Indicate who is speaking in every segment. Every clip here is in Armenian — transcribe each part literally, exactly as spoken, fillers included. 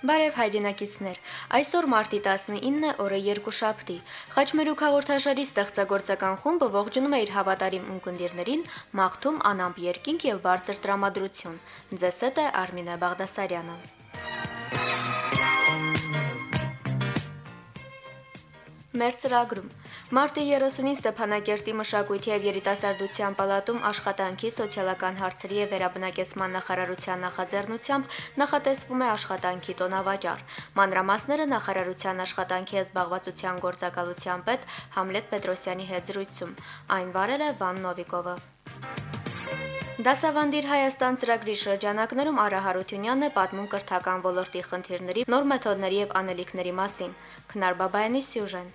Speaker 1: Բարև հայրենակիցներ, այսօր մարտի տասնինը է, օրը երկուշաբթի։ Խաչմերուկ հաղորդաշարի ստեղծագործական խումբը ողջունում է իր հավատարիմ ունկնդիրներին, մաղթում անամպ երկինք եւ բարձր տրամադրություն։ Ձեզ հետ է Արմինե Բաղդասարյանը։ Մեր ծրագրում Մարտի երեսունին Ստեփանակերտի մշակույթի եւ երիտասարդության պալատում աշխատանքի, սոցիալական հարցերի եւ վերաբնակեցման նախարարության նախաձեռնությամբ նախատեսվում է աշխատանքի տոնավաճառ։ Մանրամասները նախարարության աշխատանքի եւ զբաղվածության գործակալության պետ Համլետ Պետրոսյանի հետ զրույցում։ Այն վարել է Վան Նովիկովը։ Դասավանդիր Հայաստան ծրագրի շրջանակներում Արա Հարությունյանն է պատմում կրթական ոլորտի խնդիրների, նոր մեթոդների եւ անելիքների մասին։ Քնար Բաբայանի սյուժեն։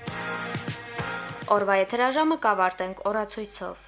Speaker 1: Օրվա եթերաժամը կավարտենք օրացույցով։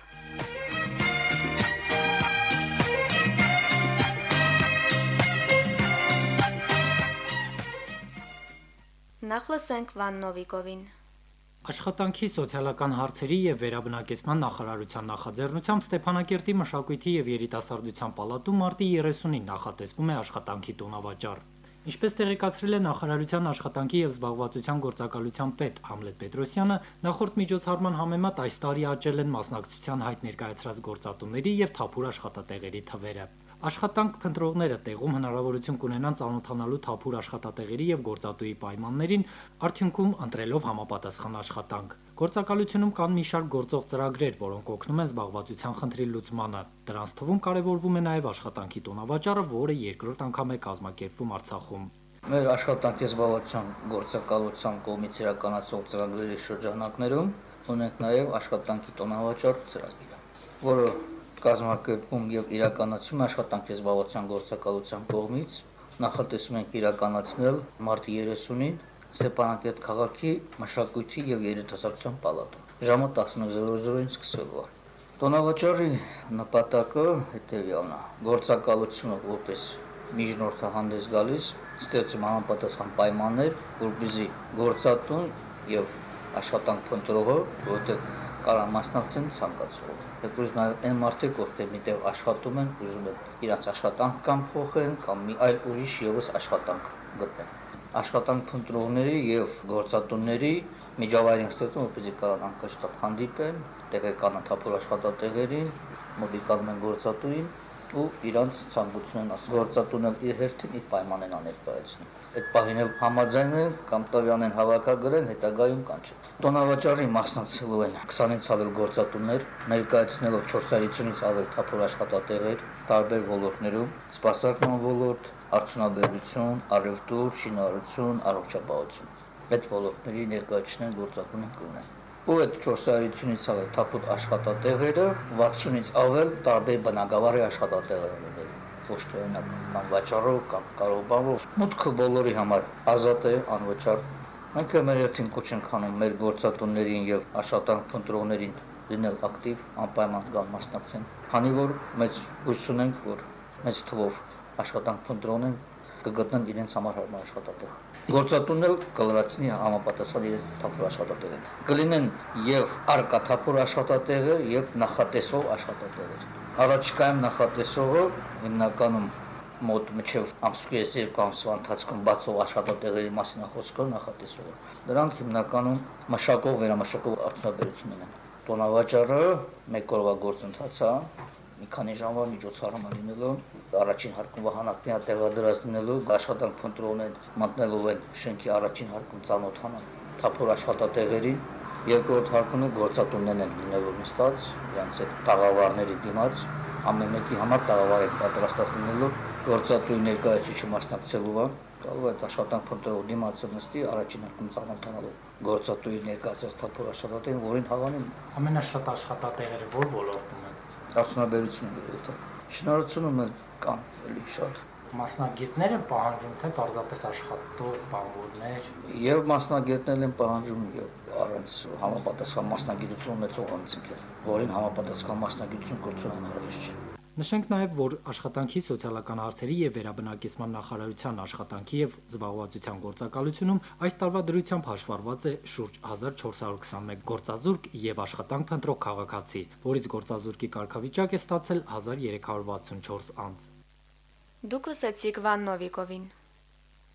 Speaker 1: Նախ լսենք Վան Նովիկովին։
Speaker 2: Աշխատանքի, սոցիալական հարցերի եւ վերաբնակեցման նախարարության նախաձեռնությամբ Ստեփանակերտի մշակույթի եւ երիտասարդության պալատում մարտի երեսունին նախատեսվում է աշխատանքի տոնավաճառ։ Ինչպես տեղեկացրել է նախարարության աշխատանքի եւ զբաղվածության գործակալության պետ Համլետ Պետրոսյանը, նախորդ միջոցառման համեմատ այս տարի աճել են մասնակցության հայտ ներկայացրած գործատուների եւ թափուր աշխատատեղերի թվերը։ Աշխատանք փնտրողները տեղում հնարավորություն կունենան ծանոթանալու թափուր աշխատատեղերի եւ գործատուի պայմաններին, արդյունքում ընտրելով համապատասխան աշխատանք։ Գործակալությունում կան մի շարք գործող ծրագրեր, որոնք օգնում են զբաղվածության խնդրի լուծմանը։ Դրանց թվում կարևորվում է նաեւ աշխատանքի տոնավաճառը, որը երկրորդ անգամ է կազմակերպվում Արցախում։
Speaker 3: Մեր աշխատանքի զբաղվածության գործակալության կողմից իրականացող ծրագրերի շրջանակներում ունենք նաեւ աշխատանքի տոնավաճառ ծրագիրը, որը կազմակերպում եւ իրականացում աշխատանքի զբաղվածության գործակալության կողմից նախատեսում ենք իրականացնել մարտի երեսունին Ստեփանակերտ քաղաքի մշակույթի եւ երիտասարդության պալատում ժամը տասնուեքը զրո զրոյին սկսվելու է։ Տոնավաճառի նպատակը հետեւյալն է. գործակալությունը որպես միջնորդահանդես գալիս ստեղծում համապատասխան պայմաններ, որպեսզի գործատուն եւ աշխատանք փնտրողը, որտեղ կարող մասնակցեն ցանկացողը։ Դեպուս նաև այն մարդիկ, ովքեր միտեղ աշխատում են, ուզում են իրաց աշխատանք կամ փոխեն, կամ մի այլ ուրիշ եւս աշխատանք գտնեն։ Աշխատանք փնտրողների եւ գործատուների միջավայրին ստեղծում, որպեսզի կարողան անկաշատ հանդիպեն, տեղեկան թափուր աշխատատեղերին, մոդիկալում են գործատուին ու իրանց ցանկությունն ասում։ Գործատունը իր հերթին իր պայմաններն աներկայացնում։ Այդ պահին էլ համաձայն են կամ տվյալ են հավաքագրեն, հետագայում կանչեն։ Տոնավաճառի մասնակցելու են քսանից ավել գործատուներ, ներկայացնելով չորսից ավել թափուր աշխատատեղեր տարբեր ոլորտներում՝ սպասարկման ոլորտ, արդյունաբերություն, առևտուր, շինարարություն, առողջապահություն։ Այդ ոլորտների ներկայացնեն գործատունին կունեն։ Ու այդ չորսից ավել թափուր աշխատատեղերը վաթսունից ավել տարբեր բնակավարի աշխատատեղեր են։ Ոչ թե օրինակ կամ վաճառով կամ կարողաբանով մուտքը բոլորի համար ազատ է, անվճար։ Մենք մեր երթին կոչ ենք անում մեր գործատուներին եւ աշխատանք փնտրողներին լինել ակտիվ, անպայման գալ մասնակցեն։ Քանի որ մեծ հույս ունենք, որ մեծ թվով աշխատանք փնտրողներն կգտնեն իրենց համար հարմար աշխատատեղ։ Գործատունները կլրացնի համապատասխան իրենց թափուր աշխատատեղերը։ Կլինեն եւ արկա թափուր աշխատատեղեր եւ նախատեսող աշխատատեղեր։ Առաջիկայում նախատեսողը հիմնականում մոտ մինչև ամսուկես երկու ամսվա ընթացքում բացող աշխատատեղերի մասին խոսքը նախատեսողը։ Դրանք հիմնականում մշակող վերամշակող արդյունաբերությունն են։ Տոնավաճառը մեկ օրվա գործընթաց է, մի քանի ժամվա միջոցառում լինելու, առաջին հարկում վահանակներ տեղադրած լինելու, աշխատանք փնտրողներն մտնելու են շենքի առաջին հարկում ծանոթանան թափուր աշխատատեղերին, երկրորդ հարկում գործատուններն են լինելու նստած, իրենց այդ տաղավարների դիմաց, ամեն մեկի համար տաղավար են պատրաստած լինելու, գործատուի ներկայացուցիչը մասնակցելու է, կարող է աշխատանք փնտրող դիմացը նստի առաջին հարկում ծանոթանալու գործատուի ներկայացած թափուր աշխատատեղին, որին հավանին
Speaker 2: ամենաշատ աշխատատեղերը որ ոլորտում են։
Speaker 3: Արդյունաբերությունը ոլորտը։ Շինարարությունը կան էլի շատ։
Speaker 2: Մասնագետները պահանջում թե պարզապես աշխատող բանվորներ
Speaker 3: եւ մասնագետներն են պահանջում եւ առանց համապատասխան մասնագիտություն ունեցող անձինք, որին համապատասխան մասնագիտություն կորցնում անհրաժեշտ չէ։
Speaker 2: Նշենք նաև, որ աշխատանքի, սոցիալական հարցերի եւ վերաբնակեցման նախարարության աշխատանքի եւ զբաղվածության գործակալությունում այս տարվա դրությամբ հաշվառված է շուրջ հազար չորս հարյուր քսանմեկ գործազուրկ եւ աշխատանք փնտրող քաղաքացի, որից գործազուրկի կարգավիճակ է ստացել հազար երեք հարյուր վաթսունչորս անձ։
Speaker 1: Դուք լսեցիք Վան Նովիկովին։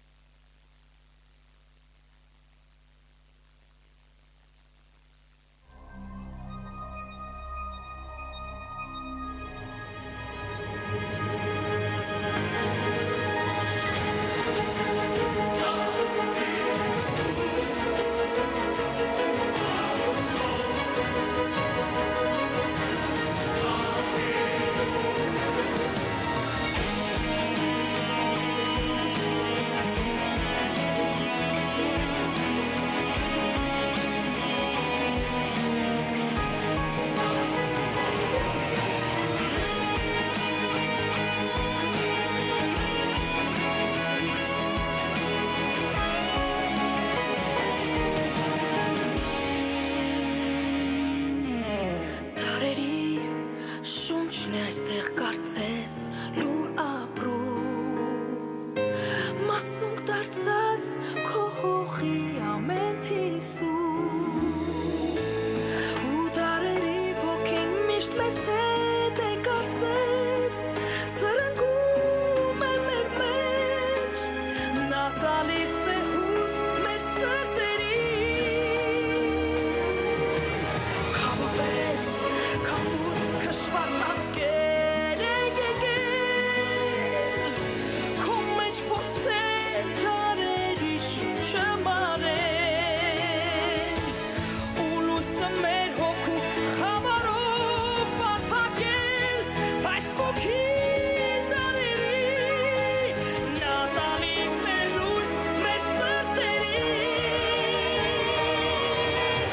Speaker 4: այստեղ կարծես լուր ապրում մասունք դարձած քո հողի ամեն թիսում ու դարերի ոգին միշտ մեզ հետ է կարծես սրընգում է մեր մեջ նա տալիս է հույս մեր սրտերին քամպես քամուց քշված ասկեր է եկել քո մեջ փորձել դարերի շունչը մարել ու լույսը մեր հոգու խավարով պարփակել բայց ոգի դարերի նա տալիս է լույս մեր սրտերին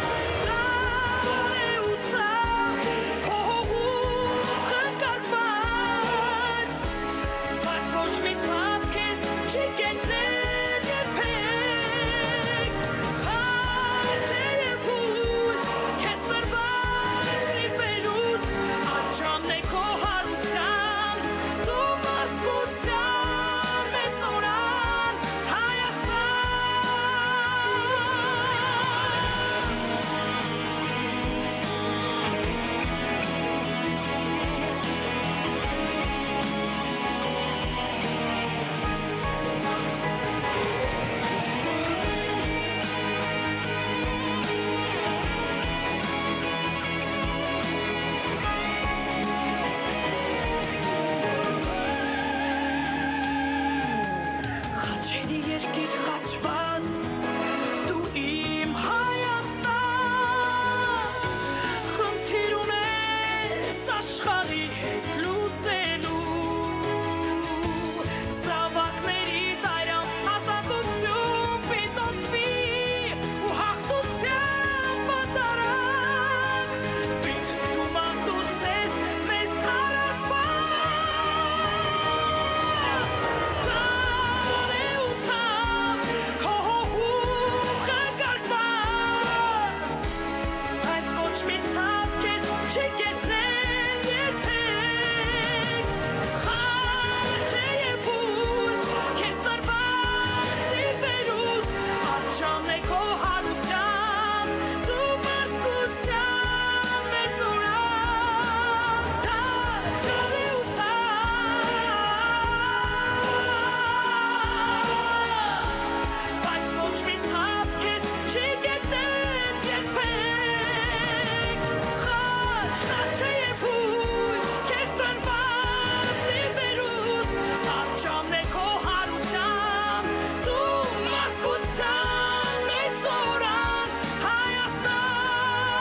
Speaker 4: դարեուցավ քո հողու խնկարկված բայց ոչ մի ցավ քեզ չի կետրել երբեք խաչ է և հույս քեզ տրված ի վերուստ արջամն է քո հարության դու մարդկության մեծ օրան Խաչերի երկիր խաչված դու իմ Հայաստան խնդիր ունես աշխարհի հետ լուծելու զավակների տայրան ազատություն պիտոցվի ու հաղթության պատարակ պիտ դու մատուցես մեզ առասպած Տարեուցավ քո հողու խնկարկված բայց ոչ մի ցավ քեզ չի կետրել երբեք խաչ է և հույս քեզ տրված ի վերուստ արջամն է քո հարության դու մարդկության մեծ օրան Տարեուցավ բայց ոչ մի ցավ քեզ չի կետրել երբեք խաչ խաչ է և հույս քեզ տրված ի վերուստ արջամն է քո հարության դու մարդկության մեծ օրան Հայաստան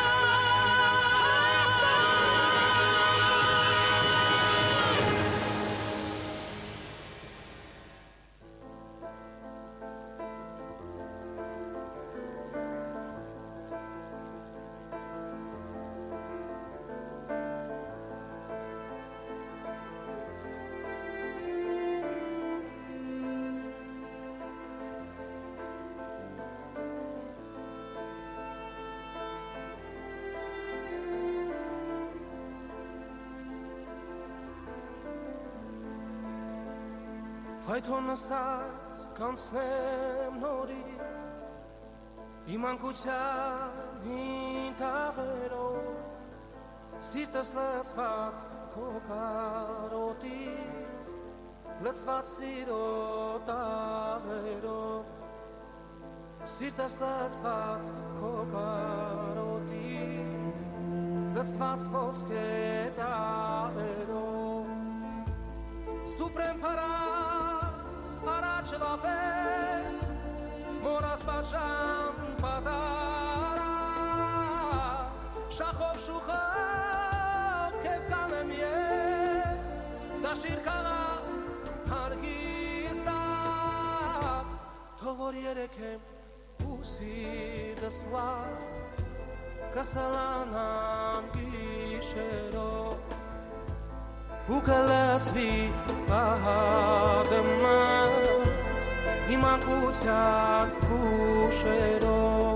Speaker 5: Ֆայթոն նստած կանցնեմ նորից իմ անկության հին թաղերով սիրտս լցված քո կարոտից լցված սիրո տաղերով սիրտս լցված քո կարոտից լցված ոսկե տաղերով սուպրեմ փարած առաջվա պես մորացված ժամ պատարա շախով շուխով քեվ կանեմ ես դաշիր քաղաք հարգիստակ թող որ երեքեմ ու սիրտս լավ կսալանամ գիշերով ու կլացվի ահագմած իմ անկության հուշերով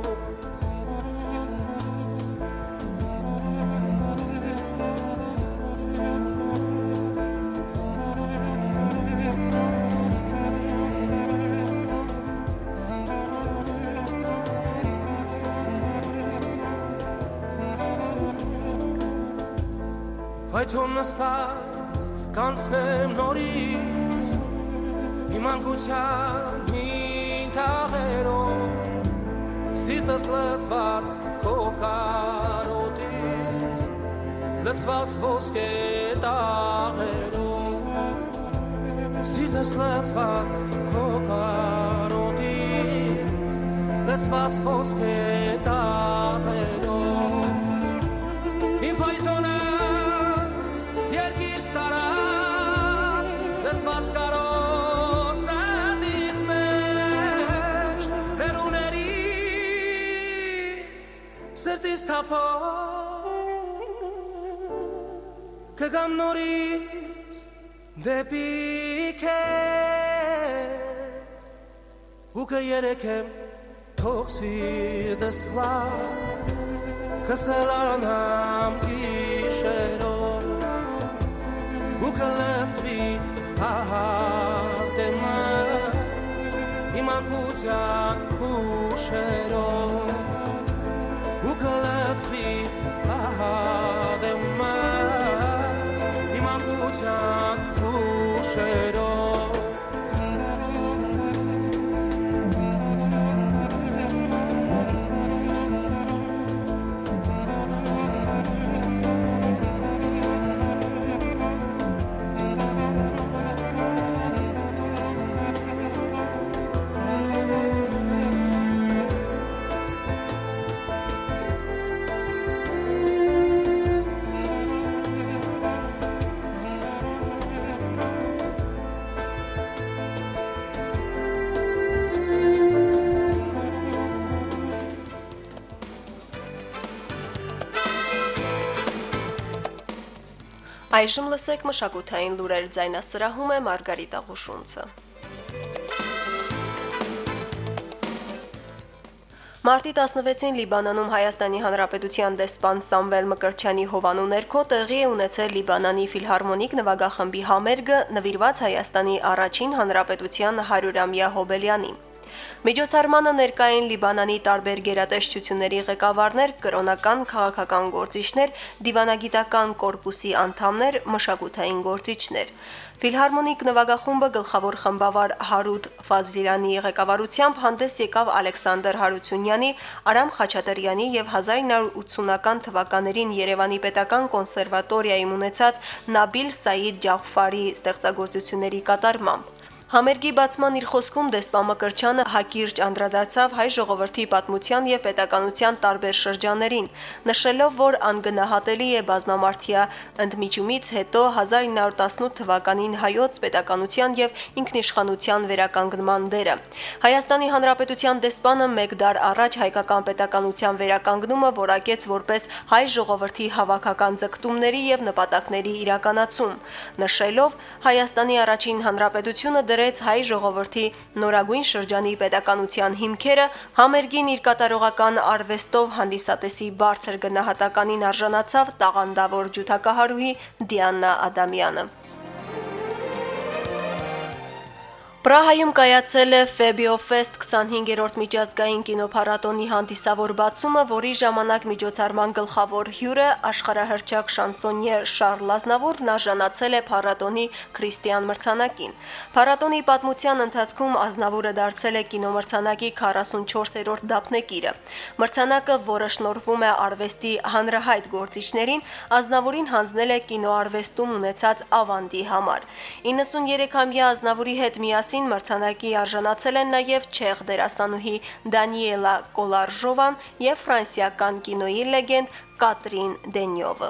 Speaker 5: Փայթոն նստած կանցնեմ նորից Իմ անկության հին թաղերով Սիրտս լծված քո կարոտից Լծված ոսկե տաղերով Սիրտս լծված քո կարոտից Լծված ոսկե տաղերով Իմ փայթոնս երկիր ստարան Լծված կարոտ սատիս մեջ Հերուներից սրտիս թափով Կգամ նորից դեպի քեզ Ու կերեքեմ թող սիրտս լավ Կսելանամ գիշերով Ու կլծվի ահարտեմս Իմ անկության հուշերով Ու կլծվի ահարտեմս Իմ անկության հուշերով
Speaker 6: Այժմ լսեք մշակութային լուրեր ձայնասրահում է Մարգարիտա Ղուշունցը։ Մարտի տասնվեցին Լիբանանում Հայաստանի Հանրապետության դեսպան Սամվել Մկրտչյանի հովանու ներքո տեղի է ունեցել Լիբանանի ֆիլհարմոնիկ նվագախմբի համերգը նվիրված Հայաստանի առաջին Հանրապետության հարյուրամյա հոբելյանին։ Միջոցառմանը ներկա էին Լիբանանի տարբեր գերատեսչությունների ղեկավարներ, կրոնական, քաղաքական գործիչներ, դիվանագիտական կորպուսի անդամներ, մշակութային գործիչներ։ Ֆիլհարմոնիկ նվագախումբը գլխավոր խմբավար Հարութ Ֆազլյանի ղեկավարությամբ հանդես եկավ Ալեքսանդր Հարությունյանի, Արամ Խաչատրյանի եւ հազար ինը հարյուր ութսունական թվականներին Երևանի Պետական կոնսերվատորիայում ունեցած Նաբիլ Սայիդ Ջաֆարի ստեղծագործությունների կատարմամբ։ Համերգի բացման իր խոսքում դեսպան Մկրտչյանը հակիրճ անդրադարձավ հայ ժողովրդի պատմության եւ պետականության տարբեր շրջաններին, նշելով, որ անգնահատելի է բազմամարդյա ընդմիջումից հետո հազար ինը հարյուր տասնութ թվականին հայոց պետականության եւ ինքնիշխանության վերականգնման դերը։ Հայաստանի Հանրապետության դեսպանը մեկ դար առաջ հայկական պետականության վերականգնումը որակեց որպես հայ ժողովրդի հավաքական ձգտումների եւ նպատակների իրականացում, նշելով Հայաստանի առաջին հանրապետությունը դրեց հայ ժողովրդի նորագույն շրջանի պետականության հիմքերը, համերգին իր կատարողական արվեստով հանդիսատեսի բարձր գնահատականին արժանացավ տաղանդավոր ջութակահարուհի Դիանա Ադամյանը։ Պրահայում կայացել է Ֆեբիոֆեստ քսանհինգերորդ միջազգային կինոփառատոնի հանդիսավոր բացումը, որի ժամանակ միջոցառման գլխավոր հյուրը աշխարհահռչակ շանսոնյե Շարլ Ազնավուրն արժանացել է փառատոնի քրիստիան մրցանակին։ Փառատոնի պատմության ընթացքում Ազնավուրը դարձել է կինոմրցանակի քառասունչորսերորդ դափնեկիրը։ Մրցանակը, որը շնորհվում է արվեստի հանրահայտ գործիչներին, Ազնավուրին հանձնել է կինոարվեստում ունեցած ավանդի համար։ իննսուններեքամյա Ազնավուրի հետ միասին մրցանակի արժանացել են նաև չեխ դերասանուհի Դանիելա Կոլարժովան եւ ֆրանսիական կինոյի լեգենդ Կատրին Դենյովը։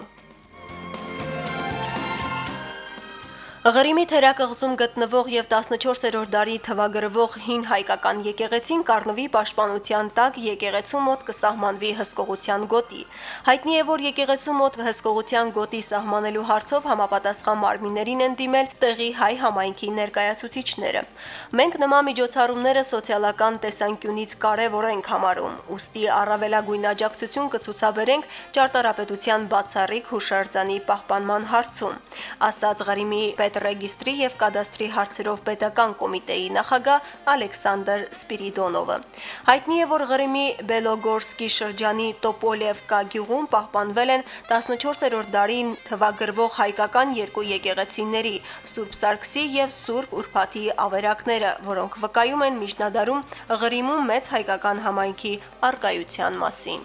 Speaker 6: Ղրիմի թերակղզում գտնվող եւ տասնչորսերորդ դարի թվագրվող հին հայկական եկեղեցին կառնվի պաշտպանության տակ եկեղեցու մոտ կսահմանվի հսկողության գոտի։ Հայտնի է, որ եկեղեցու մոտ հսկողության գոտի սահմանելու հարցով համապատասխան մարմիններին են դիմել տեղի հայ համայնքի ներկայացուցիչները։ Մենք նման միջոցառումները սոցիալական տեսանկյունից կարևոր ենք համարում, ուստի առավելագույն աջակցություն կցուցաբերենք ճարտարապետության բացառիկ հուշարձանի պահպանման հարցում, ասաց Ղրիմի պետ ռեգիստրի եւ կադաստրի հարցերով պետական կոմիտեի նախագահ Ալեքսանդր Սպիրիդոնովը։ Հայտնի է, որ Ղրիմի Բելոգորսկի շրջանի Տոպոլևկա գյուղում պահպանվել են տասնչորսերորդ դարին թվագրվող հայկական երկու եկեղեցիների՝ Սուրբ Սարգսի եւ Սուրբ Ուրբաթի ավերակները, որոնք վկայում են միջնադարում Ղրիմում մեծ հայկական համայնքի առկայության մասին։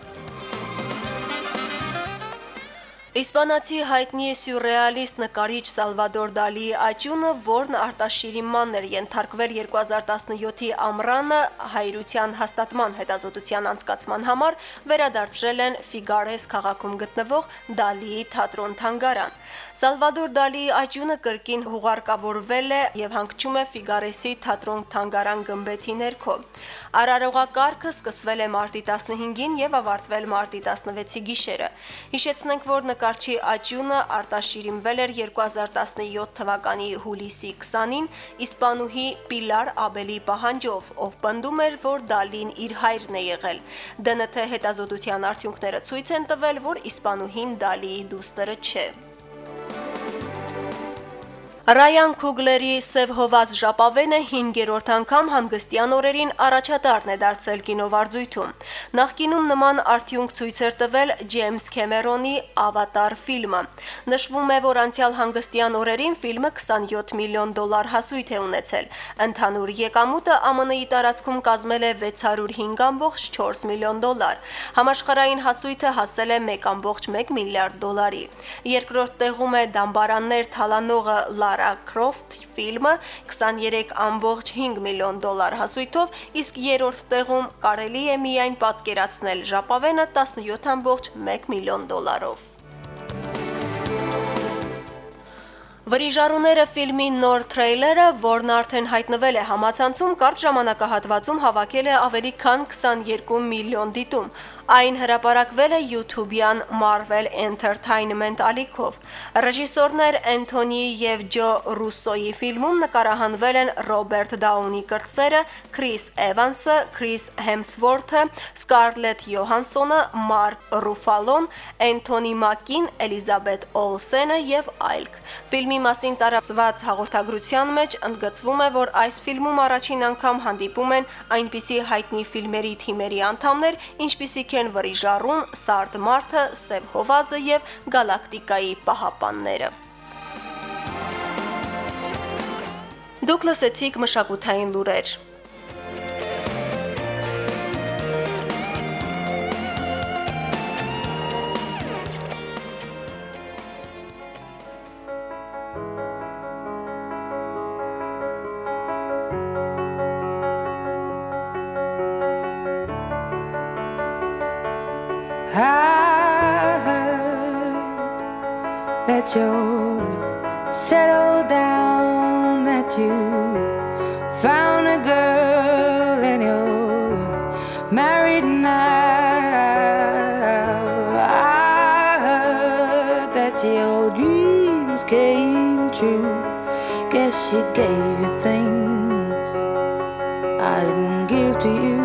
Speaker 6: Իսպանացի հայտնի սյուրռեալիստ նկարիչ Սալվադոր Դալիի աճյունը, որն արտաշիրիմման էր ենթարկվել երկու հազար տասնյոթի ամռանը հայրության հաստատման հետազոտության անցկացման համար, վերադարձրել են Ֆիգարես քաղաքում գտնվող Դալիի թատրոն-թանգարան։ Սալվադոր Դալիի աճյունը կրկին հուղարկավորվել է եւ հանգչում է Ֆիգարեսի թատրոն-թանգարան գմբեթի ներքո։ Արարողակարգը սկսվել է մարտի տասնհինգին եւ ավարտվել մարտի տասնվեցի գիշերը։ Հիշեցնենք, որ նկարչի աճյունը արտաշիրիմվել էր երկու հազար տասնյոթ թվականի հուլիսի քսանին իսպանուհի Պիլար Աբելի պահանջով, ով պնդում էր, որ Դալին իր հայրն է եղել։ Դե Են Թե հետազոտության արդյունքները ցույց են տվել, որ իսպանուհին Դալիի դուստրը չէ։ Ռայան Քուգլերի «Սև հոված ժապավենը» հինգերորդ անգամ հանգստյան օրերին առաջատարն է դարձել կինովարձույթում։ Նախկինում նման արդյունք ցույց էր տվել Ջեյմս Քեմերոնի «Ավատար» ֆիլմը։ Նշվում է, որ անցյալ հանգստյան օրերին ֆիլմը քսանյոթ միլիոն դոլար հասույթ է ունեցել։ Ընդհանուր եկամուտը ԱՄՆ –ի տարածքում կազմել է վեց հարյուր հինգ կόμμα չորս միլիոն դոլար։ Համաշխարհային հասույթը հասել է մեկ կόμma մեկ միլիարդ դոլարի։ Երկրորդ տեղում է «Դամբարաններ թալանողը» Լարա Քրոֆթ ֆիլմը քսաներեք կόμma հինգ միլիոն դոլար հասույթով, իսկ երրորդ տեղում կարելի է միայն պատկերացնել ժապավենը տասնյոթ կόμma մեկ միլիոն դոլարով։ Վրիժառուները ֆիլմի նոր թրեյլերը, որն արդեն հայտնվել է համացանցում, կարճ ժամանակահատվածում հավաքել է ավելի քան քսաներկու միլիոն դիտում։ Այն հրապարակվել է YouTube-յան Marvel Entertainment ալիքով։ Ռեժիսորներ Էնթոնի եւ Ջո Ռուսոյի ֆիլմում նկարահանվել են Ռոբերտ Դաունի կրտսերը, Քրիս Էվանսը, Քրիս Հեմսվորթը, Սկարլետ Յոհանսոնը, Մարկ Ռուֆալոն, Էնթոնի Մակին, Էլիզաբեթ Օլսենը եւ այլք։ Ֆիլմի մասին տարածված հաղորդագրության մեջ ընդգծվում է, որ այս ֆիլմում առաջին անգամ հանդիպում են այնպիսի հայտնի ֆիլմերի թիմերի անդամներ, ինչպիսիք են Վրիժառուն, Սարդ Մարդը, Սև Հովազը եւ Գալակտիկայի պահապանները։ Դուք լսեցիք մշակութային լուրեր։
Speaker 5: I heard that you're settled down, that you found a girl and you're married now. I heard that your dreams came true. Guess she gave you things I didn't give to you.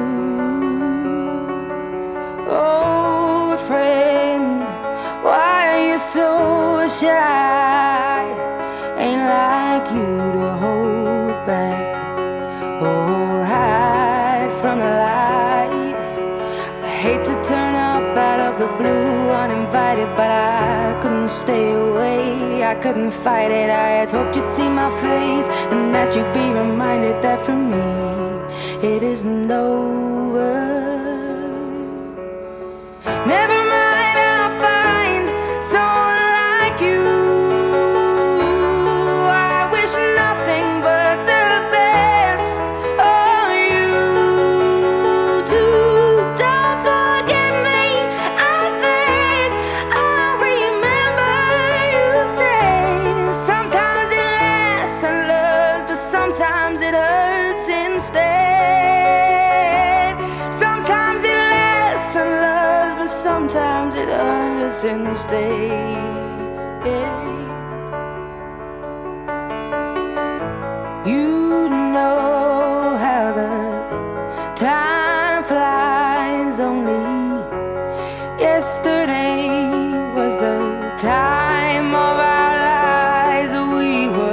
Speaker 5: Friend, why are you so shy? Ain't like you to hold back or hide from the light. I hate to turn up out of the blue uninvited, but I couldn't stay away. I couldn't fight it. I had hoped you'd see my face and that you'd be reminded that for me it isn't over. Never mind, I'll find someone like you. I wish nothing but the best of you too. Don't forget me, I think I'll remember you say sometimes it lasts and loves, but sometimes it hurts instead. Sometimes it lasts and loves, but sometimes it hurts instead. You know how the time flies. Only yesterday was the time of our lives. We were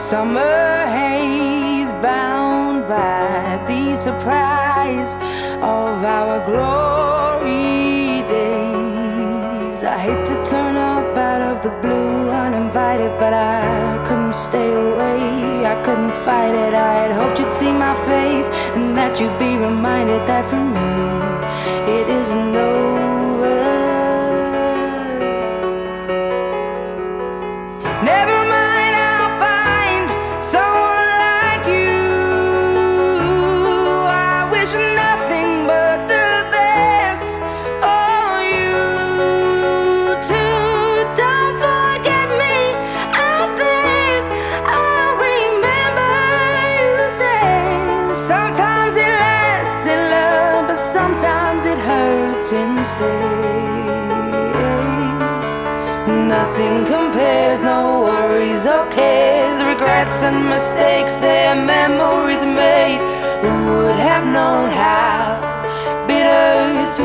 Speaker 5: summer haze, bound by the surprise of our glory days. I hate to turn up out of the blue uninvited, but I couldn't stay away, I couldn't fight it. I had hoped you'd see my face and that you'd be reminded that for me it isn't over. Never mind, I'll find someone like you. I wish nothing but the best for you too. Don't forget me, I beg. I remember you said sometimes it lasts in love, but sometimes it hurts instead. Nothing compares, no worries or cares, regrets and mistakes, their memories made. Who would have known how bittersweet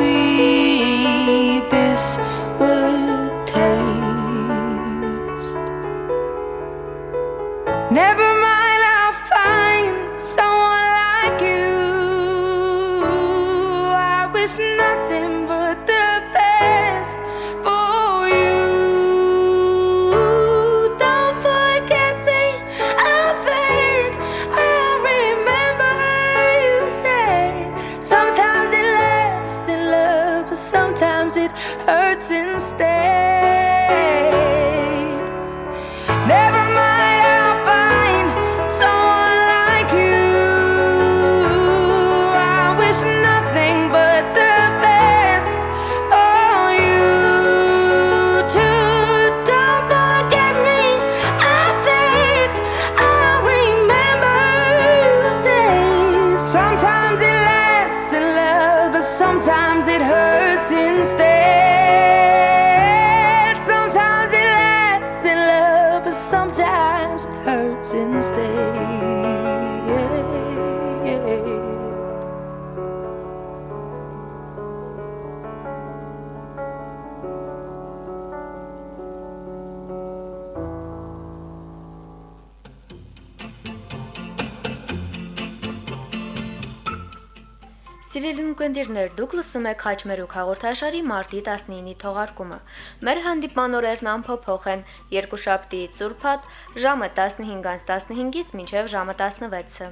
Speaker 5: this would taste? Never mind, I'll find someone like you. I wish nothing but the best for you. Sometimes it hurts instead. Never mind, I'll find someone like you. I wish nothing but the best for you too. Don't forget me, I begged. I remember you say sometimes it lasts in love, but sometimes it hurts instead. Sometimes it lasts in love, but sometimes it hurts instead.
Speaker 1: Սիրելի ունկնդիրներ, դուք լսում եք Խաչմերուկ հաղորդաշարի մարտի տասնինի թողարկումը։ Մեր հանդիպման օրերն ամփոփող են երկուշաբթիից ուրբաթ ժամը տասնհինգից տասնհինգից մինչև ժամը տասնվեցը։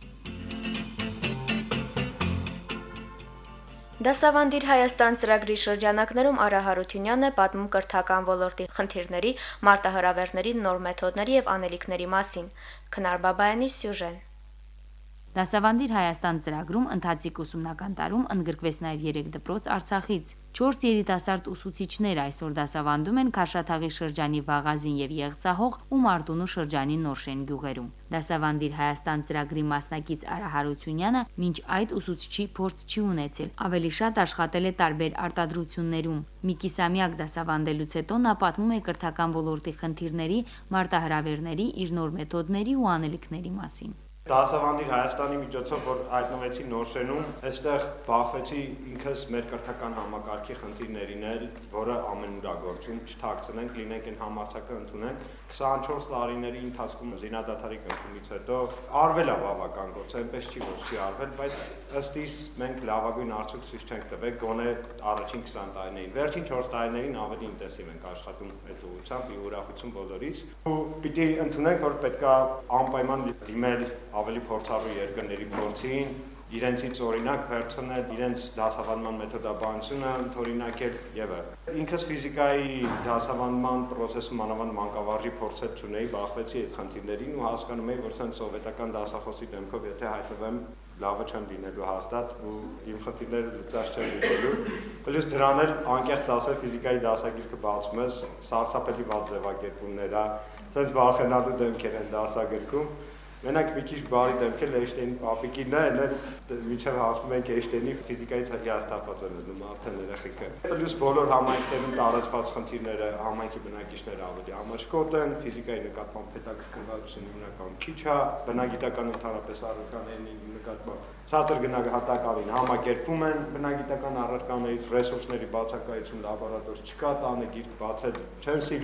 Speaker 1: Դասավանդիր Հայաստան ծրագրի շրջանակներում Արա Հարությունյանն է պատմում կրթական ոլորտի խնդիրների, մարտահրավերների, նոր մեթոդների եւ անելիքների մասին։ Քնար Բաբայանի սյուժեն։
Speaker 7: Դասավանդիր Հայաստան ծրագրում ընթացիկ ուսումնական տարում ընդգրկվեց նաև երեք դպրոց Արցախից։ չորս երիտասարդ ուսուցիչներ այսօր դասավանդում են Քաշաթաղի շրջանի Վաղազին եւ Եղցահող ու Մարտունու շրջանի Նորշեն գյուղերում։ Դասավանդիր Հայաստան ծրագրի մասնակից Արա Հարությունյանը մինչ այդ ուսուցչի փորձ չի ունեցել, ավելի շատ աշխատել է տարբեր արտադրություններում։ Մի կիսամյակ դասավանդելուց հետո նա պատմում է կրթական ոլորտի խնդիրների, մարտահրավերների, իր նոր մեթոդների ու անելիքների մասին։
Speaker 8: Դասավանդիր Հայաստանի միջոցով, որ հայտնվեցի Նորշենում, այստեղ բախվեցի ինքս մեր կրթական համակարգի խնդիրներին էլ, որը ամենուրագործում չթաքցնենք, լինենք այն համարձակը ընդունենք։ քսանչորս տարիների ընթացքում զինադադարի կնքումից հետո արվել է բավական գործ, այնպես չի որ չի արվել, բայց ըստ իս մենք լավագույն արդյունք ցույց չենք տվել գոնե առաջին քսան տարիներին։ Վերջին չորս տարիներին ավելի ինտենսիվ ենք աշխատում այդ ուղղությամբ, ի ուրախություն բոլորիս։ Ու պիտի ընդունենք, որ պետքա անպայման դիմել ավելի փորձառու երկրների փորձին, իրենցից օրինակ վերցնել, իրենց դասավանդման մեթոդաբանությունը ընդօրինակել եւ այլն։ Ինքս ֆիզիկայի դասավանդման process-ում անավանդ մանկավարժի փորձեր չունեի, բախվեցի այդ խնդիրներին ու հասկանում էի, որ ցած սովետական դասախոսի դեմքով եթե հայտնվեմ, լավը չեմ լինելու հաստատ ու իմ խնդիրները լուծած չեն լինելու։ Պլյուս դրան էլ անկեղծ ասել ֆիզիկայի դասագիրքը բացում ես, սարսափելի վատ ձևակերպումներ է, ցած վախենալու դեմքեր են դասագրքում։ Մենակ մի քիչ բարի դեմքը Էյնշտեյնի պապիկին է, էլ մինչև հասնում ենք Էյնշտեյնի ֆիզիկայից հիաստապված են լինում արդեն երեխեքը։ Պլյուս բոլոր համայնքներում տարածված խնդիրները համայնքի բնակիչները ավելի ամաչկոտ են, ֆիզիկայի նկատմամբ հետաքրքրվածություն հիմնականում քիչ է, բնագիտական ընդհանրապես առարկաների նկատմամբ ցածր գնահատականին համակերպվում են բնագիտական առարկաներից ռեսուրսների բացակայություն, լաբորատոր չկա, տանը գիրք բացել չեն սիրում։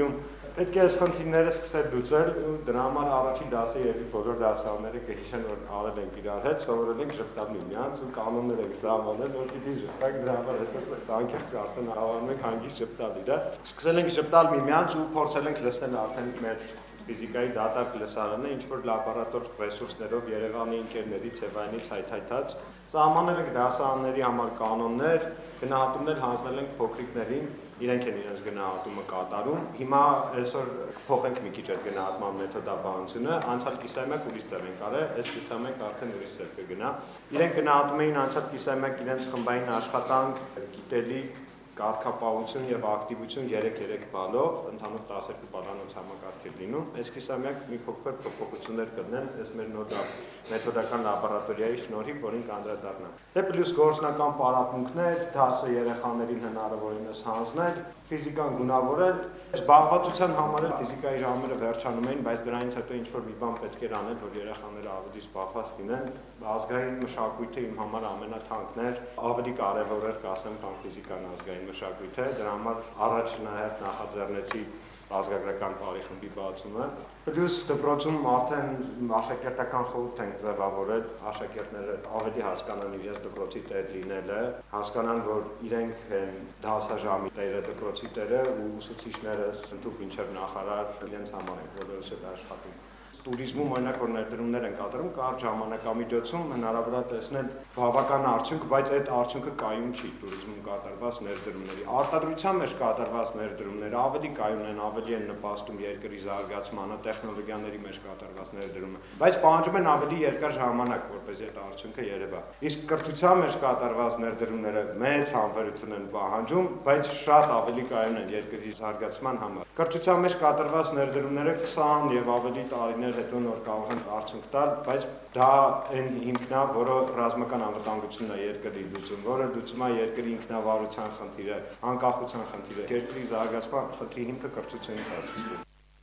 Speaker 8: պետք է այս խնդիրները սկսել լուծել ու դրա համար առաջին դասը երբ բոլոր դասավները կհիշեն, որ արել ենք իրար հետ, սովորել ենք շփտալ միմյանց ու կանոններ ենք սահմանել, որ պիտի շփտանք, դրա համար այսպես անկեղծ արդեն հավանում ենք հանգիստ շփտալ իրար։ Սկսել ենք շփտալ միմյանց ու փորձել ենք լսնել արդեն մեր ֆիզիկայի դատարկ լսարանը, ինչ որ լաբորատոր ռեսուրսներով Երևանի ընկերների Ցեվայնից հայթայթած սահմանել ենք դասարանների համար կանոններ, գնահատումներ հանձնել ենք փոքրիկներին, իրենք են իրենց գնահատումը կատարում։ Հիմա այսօր փոխենք մի քիչ այդ գնահատման մեթոդաբանությունը, անցյալ կիսամյակ ուրիշ ձև ենք արել, այս կիսամյակ արդեն ուրիշ ձև կգնա։ Իրենք գնահատում էին անցյալ կիսամյակ իրենց խմբային աշխատանք, գիտելիք, կարգապահություն եւ ակտիվություն երեք երեք բալով, ընդհանուր տասներկու բալանոց համակարգ է լինում։ Այս կիսամյակ մի փոքր փոփոխություններ կլինեն, այս մեր նոր մեթոդական լաբորատորիայի շնորհիվ, որին կանդրադառնամ։ Դե պլյուս գործնական պարապմունքներ, դասը երեխաներին հնարավորինս հանձնել, ֆիզիկան գունավորել, զբաղվածության համար էլ ֆիզիկայի ժամերը վերջանում էին, բայց դրանից հետո ինչ որ մի բան պետք էր անել, որ երեխաները ավելի զբաղված լինեն։ Ազգային մշակույթը իմ համար ամենաթանկն էր, ավելի կարևոր էր, կասեմ, քան ֆիզիկան ազգային մշակույթը, դրա համար առաջնահերթ նախաձեռնեցի ազգագրական բարի խմբի բացումը։ Պլյուս դպրոցում արդեն աշակերտական խորհուրդ ենք ձևավորել, աշակերտները ավելի հասկանան իրենց դպրոցի տեր լինելը, հասկանան, որ իրենք են դասաժամի տերը, դպրոցի տերը ու ուսուցիչները ընդհանուր ինչև նախարար իրենց համար են բոլորս այդ աշխատում։ Տուրիզմում օրինակ որ ներդրումներ են կատարում, կարճ ժամանակամիջոցում հնարավոր է տեսնել բավական արդյունք, բայց այդ արդյունքը կայուն չի տուրիզմում կատարված ներդրումների։ Արտադրության մեջ կատարված ներդրումները ավելի կայուն են, ավելի են նպաստում երկրի զարգացմանը, տեխնոլոգիաների մեջ կատարված ներդրումը, բայց պահանջում են ավելի երկար ժամանակ, որպեսզի այդ արդյունքը երևա։ Իսկ կրթության մեջ կատարված ներդրումները մեծ համբերություն են պահանջում, բայց շատ ավելի կայուն են երկրի զարգացման համար։ Կրթության մեջ կատարված ներդրումները քսան եւ ավելի տարիներ հետո նոր կարող են արդյունք տալ, բայց դա այն հիմքն է, որը ռազմական անվտանգությունն է երկրի լուծում, որը լուծում է երկրի ինքնավարության խնդիրը, անկախության խնդիրը, երկրի զարգացման խնդրի հիմքը կրթությունից է սկսվում։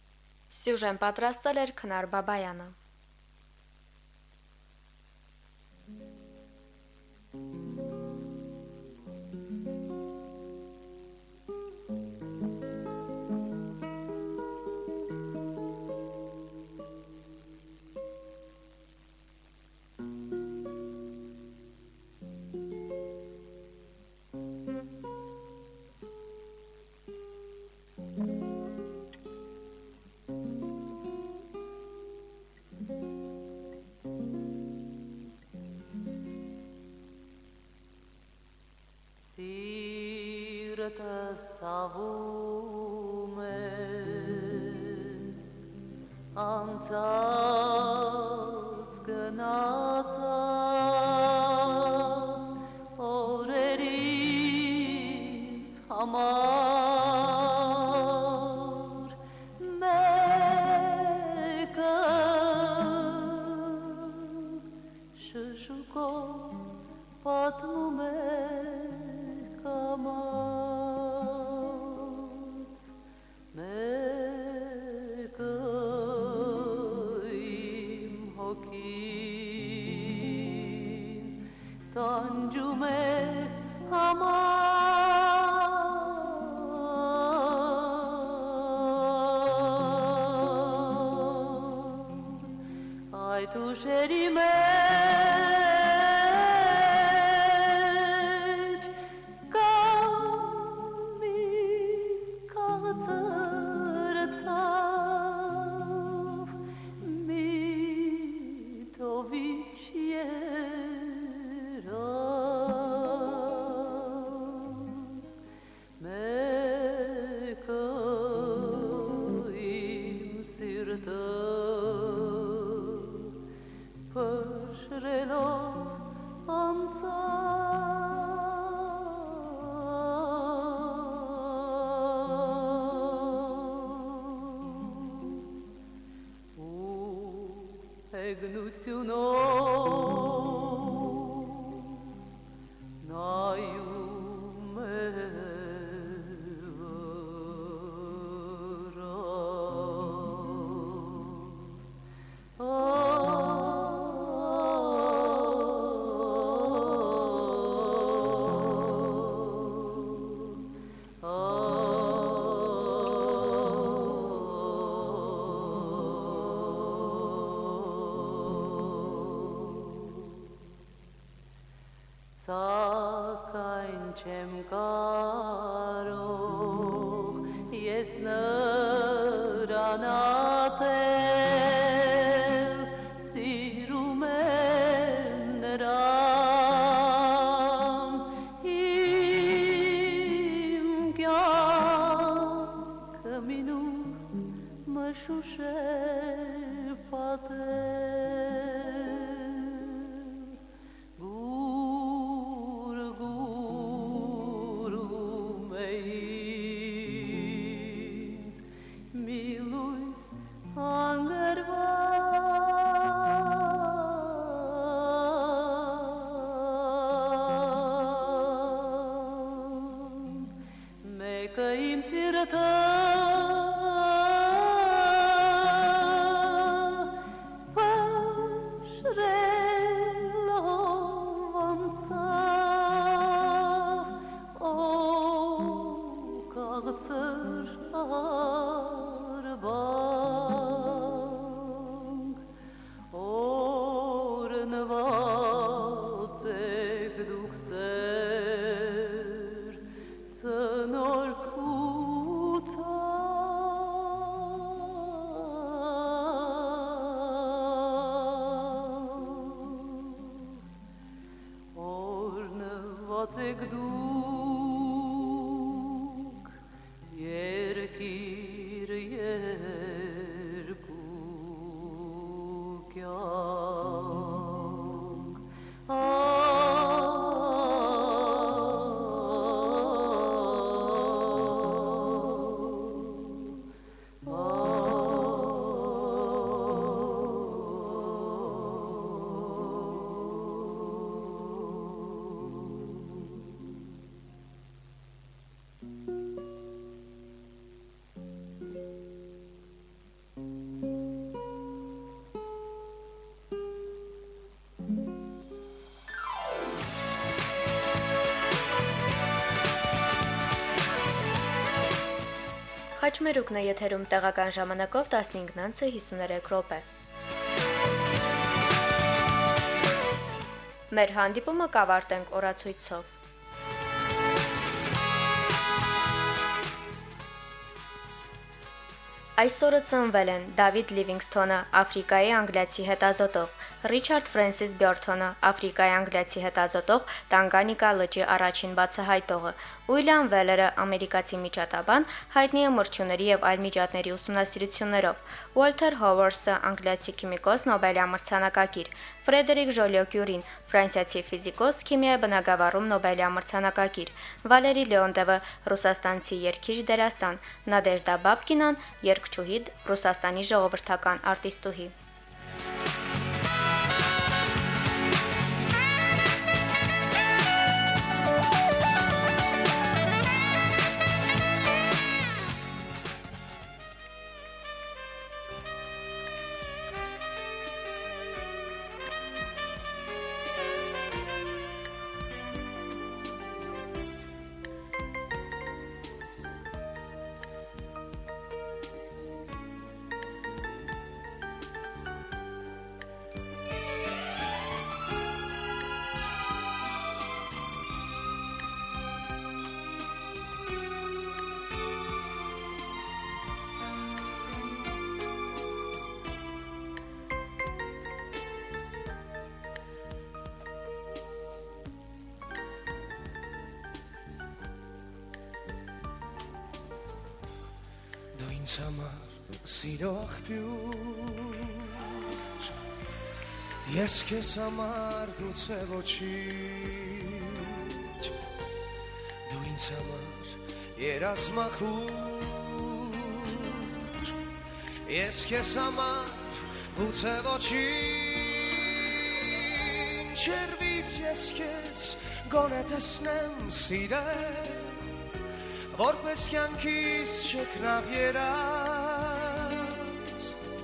Speaker 1: Սյուժեն պատրաստել էր Քնար Բաբայանը։
Speaker 9: Սավում է անցած գնացած օրերից համար մեկը շշուկով պատմում է կամար Տանջում է համար Այդ ուշերի մեջ կա մի կաղցր ցավ մի թովիչ չեմ կարող ես նրան ապել սիրում եմ նրան իմ կյանքը մինու մշուշե պատել
Speaker 1: Խաչմերուկն է եթերում տեղական ժամանակով տասնհինգ հիսուներեք րոպե։ Մեր հանդիպումը կավարտենք օրացույցով։ Այսօրը ծնվել են Դավիթ Լիվինգսթոնը, Աֆրիկայի անգլիացի հետազոտող, Ռիչարդ Ֆրենսիս Բյորթոնը, Աֆրիկայի անգլիացի հետազոտող, Տանգանիկա լճի առաջին բացահայտողը, Ուիլյամ Վելերը, ամերիկացի միջատաբան, հայտնի է մրջյունների եւ այլ միջատների ուսումնասիրություններով, Ուոլթեր Հովարդսը, անգլիացի քիմիկոս, Նոբելյա մրցանակակիր, Ֆրեդերիկ Ժոլիո-Կյուրին, ֆրանսիացի ֆիզիկոս, քիմիայի բնագավառում Նոբելյա մրցանակակիր, Վալերի Լեոնտևը, ռուսաստանցի երգիչ դերասան, Նադեժդա Բաբկինան, երգչուհի, Ռուսաստանի ժողովրդական արտիստուհի։
Speaker 10: Համար սիրո աղբյուր ես քեզ համար գուցե ոչինչ դու ինձ համար երազմակուր ես քեզ համար գուցե ոչինչ երբից ես քեզ գոնե տեսնեմ սիրել որպես կյանքիս չքնաղ երաս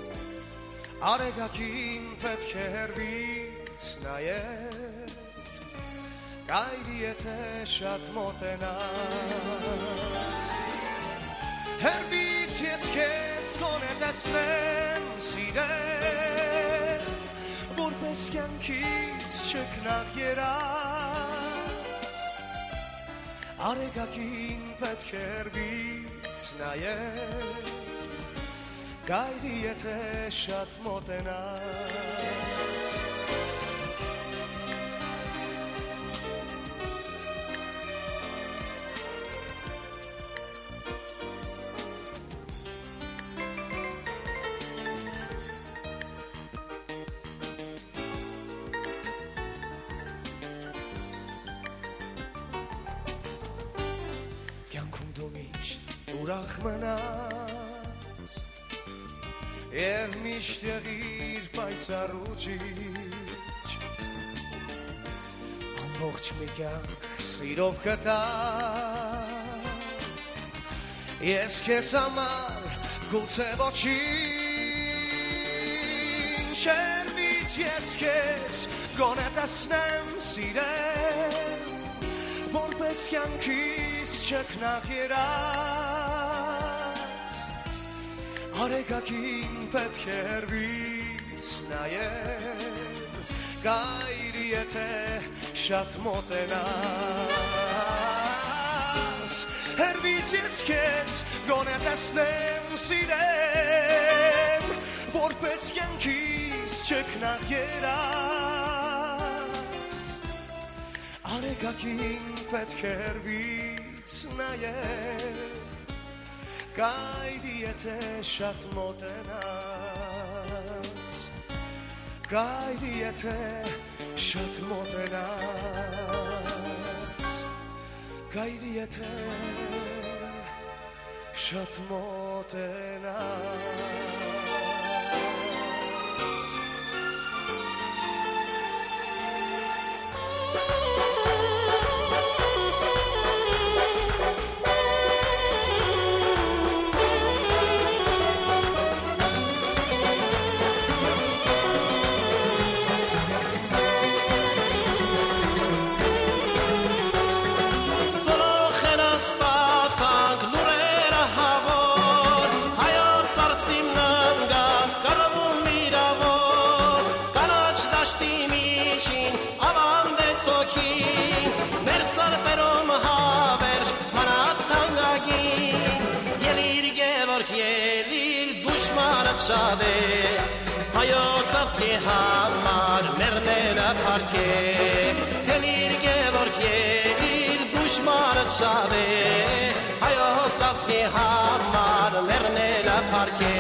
Speaker 10: արեգակին պետք է հեռվից նայել կայրի եթե շատ մոտենաս հեռվից ես քեզ գոնե տեսնեմ սիրել որպես կյանքիս չքնաղ երաս Արեգակին պետք է երբից նայել Գայրի եթե շատ մոտենաս Կյանքում դու միշտ ուրախ մնաս Եվ միշտ եղիր պայծառ ու ճիչ Ամբողջ մի կյանք սիրով կտամ Ես քեզ համար գուցե ոչինչ Երբից ես քեզ գոնե տեսնեմ սիրել Որպես կյանքիս չքնաղ երաս Արեգակին պետք է երբից նայել Գայրի եթե շատ մոտենաս Երբից ես քեզ գոնե տեսնեմ սիրեմ Որպես կյանքիս չքնաղ երաս Արեգակին պետք է երբից նայել Գայրի եթե շատ մոտենաս Գայրի եթե շատ մոտենաս Գայրի եթե շատ մոտենաս Շատ է հայոց ազգի համար մեռնելը փառք է Հենիր Գևորգ ելիր դուշմանը շատ է հայոց ազգի համար մեռնելը փառք է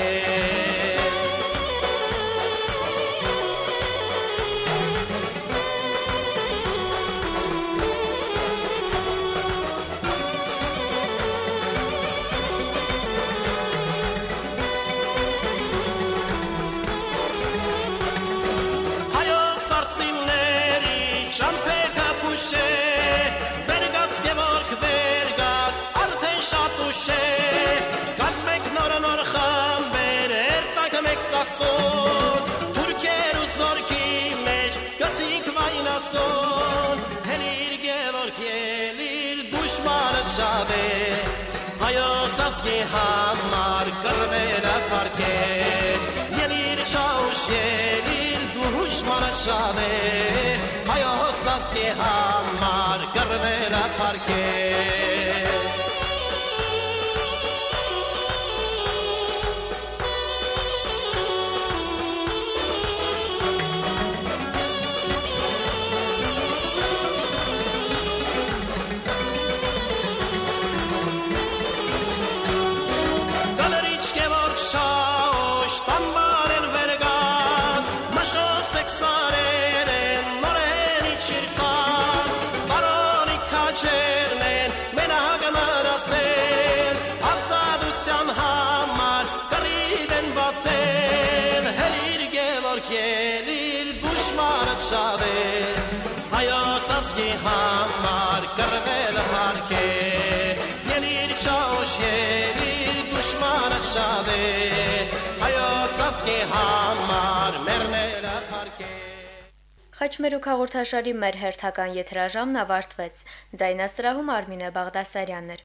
Speaker 10: Վերգաց Գևորգ վերգաց արդեն շատ ուշ է Գազմեք նոր նոր խմբեր երտակը մեկ սասոն Թուրքեր ու զորքի մեջ գցիկ վայնասոն Հենիր Գևորգ ելիր դուշմանը շատ է հայոց ազգի համար կռվելը փառք է Ելիր չաուշ ելիր դուշմանը շատ է հայոց ազգի համար կռվելը փառք է Ելիր դուշմանը շատ է հայոց ազգի համար կռվելը փառք է Ելիր չաուշ ելիր դուշմանը շատ է հայոց ազգի համար մեռնելը փառք է
Speaker 1: Խաչմերուկ հաղորդաշարի մեր հերթական եթերաժամն ավարտվեց։ Ձայնասրահում Արմինե Բաղդասարյանն էր։